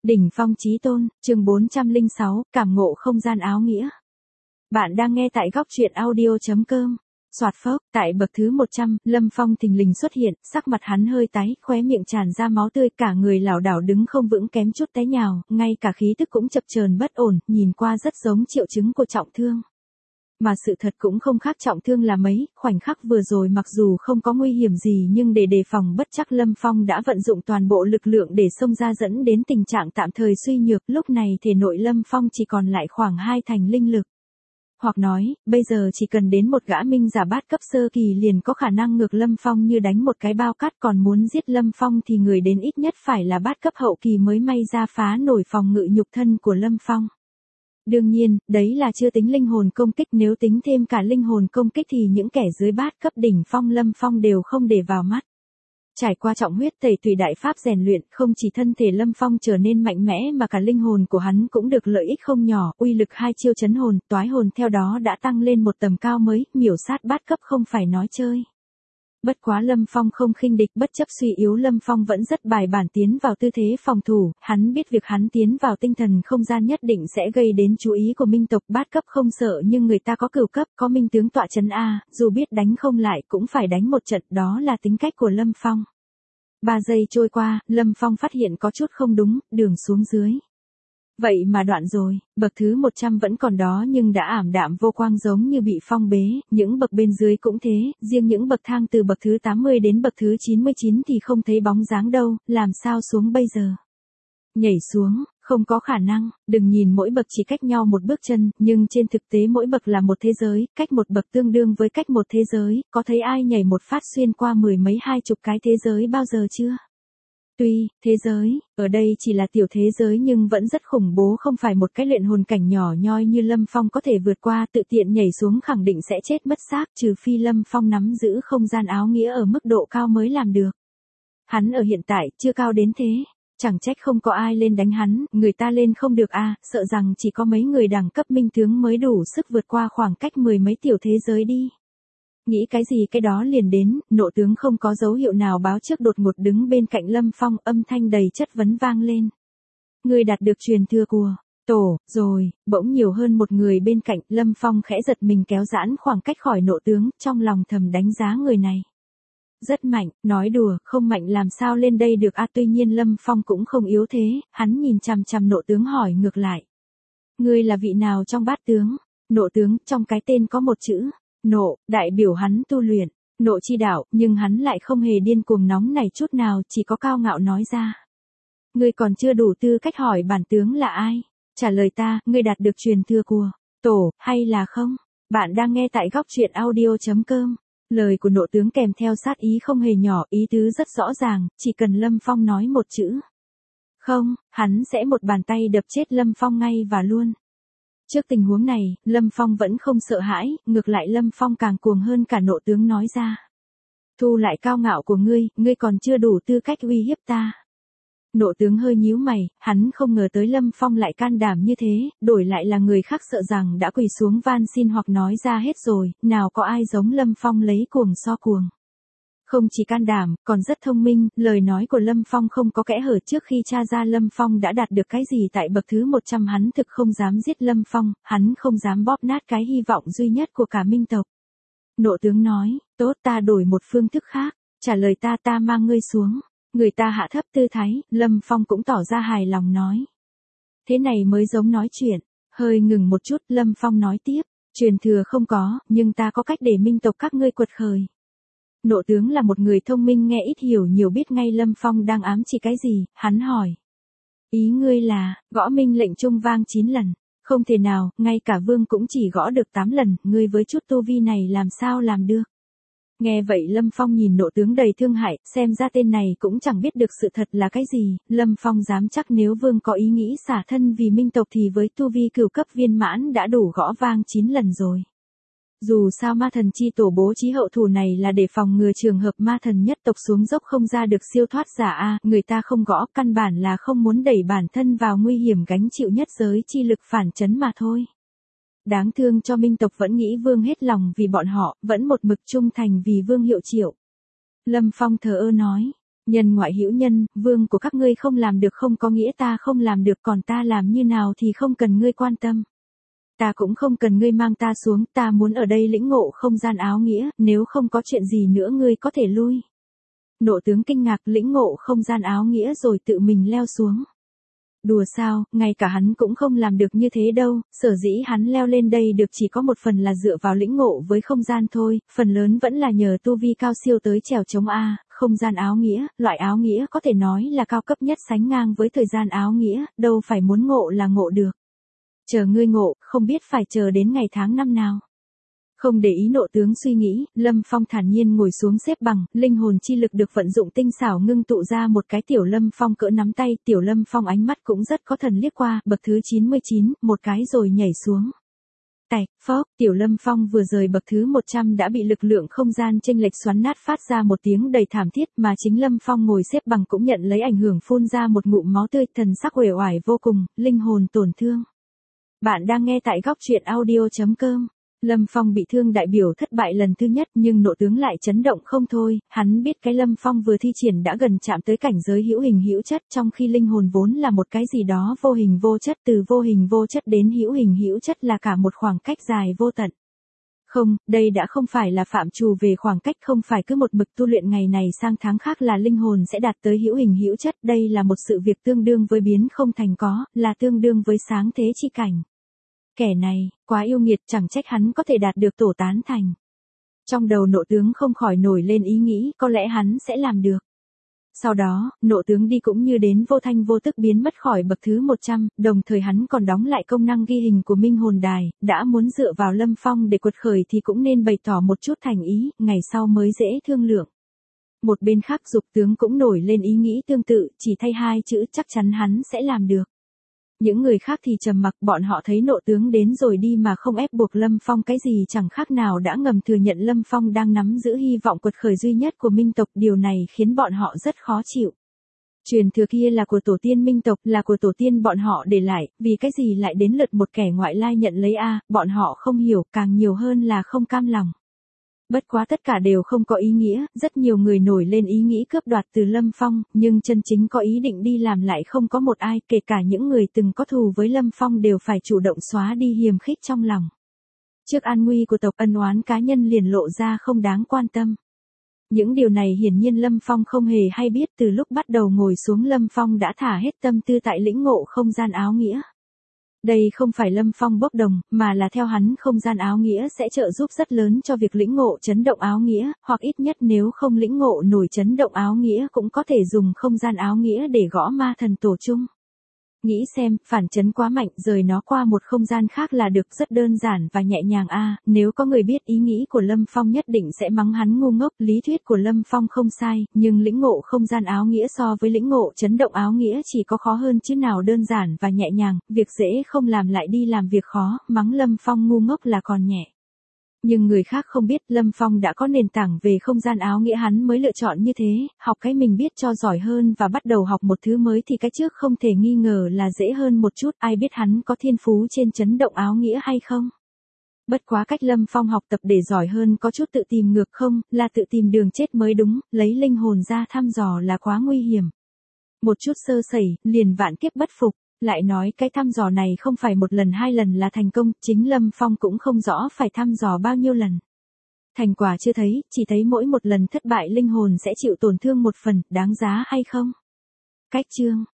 Đỉnh phong chí tôn, chương 406, cảm ngộ không gian áo nghĩa. Bạn đang nghe tại góc truyện audio.com. Soạt phốc, tại bậc thứ 100, Lâm Phong thình lình xuất hiện, sắc mặt hắn hơi tái, khóe miệng tràn ra máu tươi, cả người lảo đảo đứng không vững kém chút té nhào, ngay cả khí tức cũng chập chờn bất ổn, nhìn qua rất giống triệu chứng của trọng thương. Mà sự thật cũng không khác trọng thương là mấy, khoảnh khắc vừa rồi mặc dù không có nguy hiểm gì nhưng để đề phòng bất chắc Lâm Phong đã vận dụng toàn bộ lực lượng để xông ra dẫn đến tình trạng tạm thời suy nhược, lúc này thể nội Lâm Phong chỉ còn lại khoảng 2 thành linh lực. Hoặc nói, bây giờ chỉ cần đến một gã minh giả bát cấp sơ kỳ liền có khả năng ngược Lâm Phong như đánh một cái bao cát, còn muốn giết Lâm Phong thì người đến ít nhất phải là bát cấp hậu kỳ mới may ra phá nổi phòng ngự nhục thân của Lâm Phong. Đương nhiên, đấy là chưa tính linh hồn công kích, nếu tính thêm cả linh hồn công kích thì những kẻ dưới bát cấp đỉnh phong Lâm Phong đều không để vào mắt. Trải qua trọng huyết tẩy tùy đại pháp rèn luyện, không chỉ thân thể Lâm Phong trở nên mạnh mẽ mà cả linh hồn của hắn cũng được lợi ích không nhỏ, uy lực 2 chiêu chấn hồn, toái hồn theo đó đã tăng lên một tầm cao mới, miểu sát bát cấp không phải nói chơi. Bất quá Lâm Phong không khinh địch, bất chấp suy yếu Lâm Phong vẫn rất bài bản tiến vào tư thế phòng thủ, hắn biết việc hắn tiến vào tinh thần không gian nhất định sẽ gây đến chú ý của minh tộc, bát cấp không sợ nhưng người ta có cửu cấp, có minh tướng tọa chấn A, dù biết đánh không lại cũng phải đánh một trận, đó là tính cách của Lâm Phong. 3 giây trôi qua, Lâm Phong phát hiện có chút không đúng, đường xuống dưới. Vậy mà đoạn rồi, bậc thứ 100 vẫn còn đó nhưng đã ảm đạm vô quang giống như bị phong bế, những bậc bên dưới cũng thế, riêng những bậc thang từ bậc thứ 80 đến bậc thứ 99 thì không thấy bóng dáng đâu, làm sao xuống bây giờ? Nhảy xuống, không có khả năng, đừng nhìn mỗi bậc chỉ cách nhau một bước chân, nhưng trên thực tế mỗi bậc là một thế giới, cách một bậc tương đương với cách một thế giới, có thấy ai nhảy một phát xuyên qua 10 mấy 20 cái thế giới bao giờ chưa? Tuy, thế giới, ở đây chỉ là tiểu thế giới nhưng vẫn rất khủng bố, không phải một cái luyện hồn cảnh nhỏ nhoi như Lâm Phong có thể vượt qua, tự tiện nhảy xuống khẳng định sẽ chết mất xác, trừ phi Lâm Phong nắm giữ không gian áo nghĩa ở mức độ cao mới làm được. Hắn ở hiện tại, chưa cao đến thế, chẳng trách không có ai lên đánh hắn, người ta lên không được a, sợ rằng chỉ có mấy người đẳng cấp minh tướng mới đủ sức vượt qua khoảng cách 10 mấy tiểu thế giới đi. Nghĩ cái gì cái đó liền đến, nộ tướng không có dấu hiệu nào báo trước đột ngột đứng bên cạnh Lâm Phong, âm thanh đầy chất vấn vang lên. Người đạt được truyền thừa của tổ, rồi, bỗng nhiều hơn một người bên cạnh, Lâm Phong khẽ giật mình kéo giãn khoảng cách khỏi nộ tướng, trong lòng thầm đánh giá người này. Rất mạnh, nói đùa, không mạnh làm sao lên đây được a, tuy nhiên Lâm Phong cũng không yếu thế, hắn nhìn chằm chằm nộ tướng hỏi ngược lại. Ngươi là vị nào trong bát tướng? Nộ tướng, trong cái tên có một chữ. Nộ, đại biểu hắn tu luyện, nộ chi đạo, nhưng hắn lại không hề điên cuồng nóng này chút nào, chỉ có cao ngạo nói ra. Ngươi còn chưa đủ tư cách hỏi bản tướng là ai? Trả lời ta, ngươi đạt được truyền thừa của tổ, hay là không? Bạn đang nghe tại góc truyện audio.com. Lời của nộ tướng kèm theo sát ý không hề nhỏ, ý tứ rất rõ ràng, chỉ cần Lâm Phong nói một chữ. Không, hắn sẽ một bàn tay đập chết Lâm Phong ngay và luôn. Trước tình huống này, Lâm Phong vẫn không sợ hãi, ngược lại Lâm Phong càng cuồng hơn cả nộ tướng nói ra. Thu lại cao ngạo của ngươi còn chưa đủ tư cách uy hiếp ta. Nộ tướng hơi nhíu mày, hắn không ngờ tới Lâm Phong lại can đảm như thế, đổi lại là người khác sợ rằng đã quỳ xuống van xin hoặc nói ra hết rồi, nào có ai giống Lâm Phong lấy cuồng so cuồng. Không chỉ can đảm, còn rất thông minh, lời nói của Lâm Phong không có kẽ hở, trước khi tra ra Lâm Phong đã đạt được cái gì tại bậc thứ 100 hắn thực không dám giết Lâm Phong, hắn không dám bóp nát cái hy vọng duy nhất của cả minh tộc. Nộ tướng nói, tốt ta đổi một phương thức khác, trả lời ta mang ngươi xuống, người ta hạ thấp tư thái, Lâm Phong cũng tỏ ra hài lòng nói. Thế này mới giống nói chuyện, hơi ngừng một chút Lâm Phong nói tiếp, truyền thừa không có, nhưng ta có cách để minh tộc các ngươi quật khởi. Nộ tướng là một người thông minh nghe ít hiểu nhiều biết ngay Lâm Phong đang ám chỉ cái gì, hắn hỏi. Ý ngươi là, gõ minh lệnh trung vang 9 lần, không thể nào, ngay cả vương cũng chỉ gõ được 8 lần, ngươi với chút tu vi này làm sao làm được. Nghe vậy Lâm Phong nhìn nộ tướng đầy thương hại, xem ra tên này cũng chẳng biết được sự thật là cái gì, Lâm Phong dám chắc nếu vương có ý nghĩ xả thân vì minh tộc thì với tu vi cửu cấp viên mãn đã đủ gõ vang 9 lần rồi. Dù sao ma thần chi tổ bố trí hậu thủ này là để phòng ngừa trường hợp ma thần nhất tộc xuống dốc không ra được siêu thoát giả a, người ta không gõ, căn bản là không muốn đẩy bản thân vào nguy hiểm gánh chịu nhất giới chi lực phản chấn mà thôi. Đáng thương cho minh tộc vẫn nghĩ vương hết lòng vì bọn họ, vẫn một mực trung thành vì vương hiệu triệu. Lâm Phong thờ ơ nói, Nhân ngoại hữu nhân, vương của các ngươi không làm được không có nghĩa ta không làm được, còn ta làm như nào thì không cần ngươi quan tâm. Ta cũng không cần ngươi mang ta xuống, ta muốn ở đây lĩnh ngộ không gian áo nghĩa, nếu không có chuyện gì nữa ngươi có thể lui. Nộ tướng kinh ngạc, lĩnh ngộ không gian áo nghĩa rồi tự mình leo xuống. Đùa sao, ngay cả hắn cũng không làm được như thế đâu, sở dĩ hắn leo lên đây được chỉ có một phần là dựa vào lĩnh ngộ với không gian thôi, phần lớn vẫn là nhờ tu vi cao siêu tới trèo chống A, không gian áo nghĩa, loại áo nghĩa có thể nói là cao cấp nhất sánh ngang với thời gian áo nghĩa, đâu phải muốn ngộ là ngộ được. Chờ ngươi ngộ, không biết phải chờ đến ngày tháng năm nào. Không để ý nộ tướng suy nghĩ, Lâm Phong thản nhiên ngồi xuống xếp bằng, linh hồn chi lực được vận dụng tinh xảo ngưng tụ ra một cái tiểu Lâm Phong cỡ nắm tay, tiểu Lâm Phong ánh mắt cũng rất có thần liếc qua, bậc thứ 99, một cái rồi nhảy xuống. Tạch, phốc, tiểu Lâm Phong vừa rời bậc thứ 100 đã bị lực lượng không gian chênh lệch xoắn nát phát ra một tiếng đầy thảm thiết, mà chính Lâm Phong ngồi xếp bằng cũng nhận lấy ảnh hưởng phun ra một ngụm máu tươi, thần sắc uể oải vô cùng, linh hồn tổn thương. Bạn đang nghe tại góc truyện audio.com. Lâm Phong bị thương đại biểu thất bại lần thứ nhất nhưng nộ tướng lại chấn động không thôi, hắn biết cái Lâm Phong vừa thi triển đã gần chạm tới cảnh giới hữu hình hữu chất, trong khi linh hồn vốn là một cái gì đó vô hình vô chất, từ vô hình vô chất đến hữu hình hữu chất là cả một khoảng cách dài vô tận. Không, đây đã không phải là phạm trù về khoảng cách, không phải cứ một mực tu luyện ngày này sang tháng khác là linh hồn sẽ đạt tới hữu hình hữu chất, đây là một sự việc tương đương với biến không thành có, là tương đương với sáng thế chi cảnh. Kẻ này, quá yêu nghiệt, chẳng trách hắn có thể đạt được tổ tán thành. Trong đầu nộ tướng không khỏi nổi lên ý nghĩ, có lẽ hắn sẽ làm được. Sau đó, nộ tướng đi cũng như đến vô thanh vô tức biến mất khỏi bậc thứ 100, đồng thời hắn còn đóng lại công năng ghi hình của Minh Hồn Đài, đã muốn dựa vào Lâm Phong để quật khởi thì cũng nên bày tỏ một chút thành ý, ngày sau mới dễ thương lượng. Một bên khác Dục tướng cũng nổi lên ý nghĩ tương tự, chỉ thay hai chữ chắc chắn hắn sẽ làm được. Những người khác thì trầm mặc, bọn họ thấy nộ tướng đến rồi đi mà không ép buộc Lâm Phong cái gì chẳng khác nào đã ngầm thừa nhận Lâm Phong đang nắm giữ hy vọng quật khởi duy nhất của Minh tộc, điều này khiến bọn họ rất khó chịu. Truyền thừa kia là của tổ tiên Minh tộc, là của tổ tiên bọn họ để lại, vì cái gì lại đến lượt một kẻ ngoại lai nhận lấy a, bọn họ không hiểu, càng nhiều hơn là không cam lòng. Bất quá tất cả đều không có ý nghĩa, rất nhiều người nổi lên ý nghĩ cướp đoạt từ Lâm Phong, nhưng chân chính có ý định đi làm lại không có một ai, kể cả những người từng có thù với Lâm Phong đều phải chủ động xóa đi hiềm khích trong lòng. Trước an nguy của tộc, ân oán cá nhân liền lộ ra không đáng quan tâm. Những điều này hiển nhiên Lâm Phong không hề hay biết, từ lúc bắt đầu ngồi xuống Lâm Phong đã thả hết tâm tư tại lĩnh ngộ không gian áo nghĩa. Đây không phải Lâm Phong bốc đồng, mà là theo hắn không gian áo nghĩa sẽ trợ giúp rất lớn cho việc lĩnh ngộ chấn động áo nghĩa, hoặc ít nhất nếu không lĩnh ngộ nổi chấn động áo nghĩa cũng có thể dùng không gian áo nghĩa để gõ ma thần tổ chung. Nghĩ xem, phản chấn quá mạnh, rời nó qua một không gian khác là được, rất đơn giản và nhẹ nhàng a. Nếu có người biết ý nghĩ của Lâm Phong nhất định sẽ mắng hắn ngu ngốc, lý thuyết của Lâm Phong không sai, nhưng lĩnh ngộ không gian áo nghĩa so với lĩnh ngộ chấn động áo nghĩa chỉ có khó hơn chứ nào, đơn giản và nhẹ nhàng, việc dễ không làm lại đi làm việc khó, mắng Lâm Phong ngu ngốc là còn nhẹ. Nhưng người khác không biết Lâm Phong đã có nền tảng về không gian áo nghĩa, hắn mới lựa chọn như thế, học cái mình biết cho giỏi hơn và bắt đầu học một thứ mới thì cái trước không thể nghi ngờ là dễ hơn một chút, ai biết hắn có thiên phú trên chấn động áo nghĩa hay không. Bất quá cách Lâm Phong học tập để giỏi hơn có chút tự tìm ngược không, là tự tìm đường chết mới đúng, lấy linh hồn ra thăm dò là quá nguy hiểm. Một chút sơ sẩy, liền vạn kiếp bất phục. Lại nói cái thăm dò này không phải một lần hai lần là thành công, chính Lâm Phong cũng không rõ phải thăm dò bao nhiêu lần. Thành quả chưa thấy, chỉ thấy mỗi một lần thất bại linh hồn sẽ chịu tổn thương một phần, đáng giá hay không? Cách chương